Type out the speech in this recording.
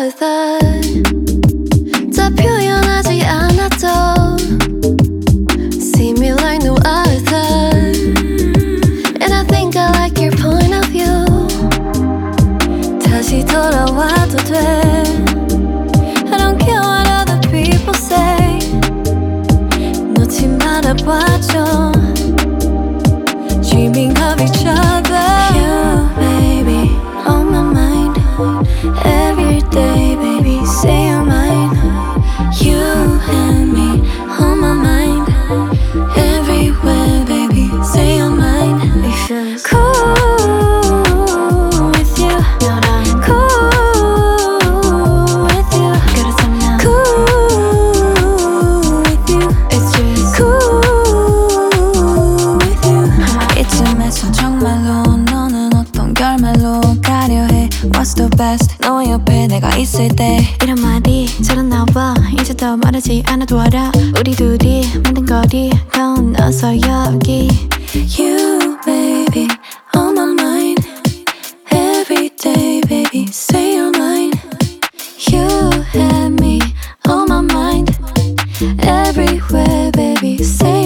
other 다 표현하지 않아도 See me like no other And I think I like your point of view 다시 돌아와도 돼 I don't care what other people say 놓지 말아봐줘 Dreaming of each other You baby on my mind Every day baby say you're mine You and me on my mind Everywhere baby say you're mine It feels cool with you Cool with you Cool with you It's just cool with you 이쯤에서 정말로 너는 어떤 결말로 가려 해 What's the best 너 옆에 내가 있을 때 이런 말이 잘 안 나와 이제 더 말하지 않아도 알아 우리 둘이 만든 거리 건너서 여기 You baby on my mind Every day baby say you're mine You and me on my mind Everywhere baby say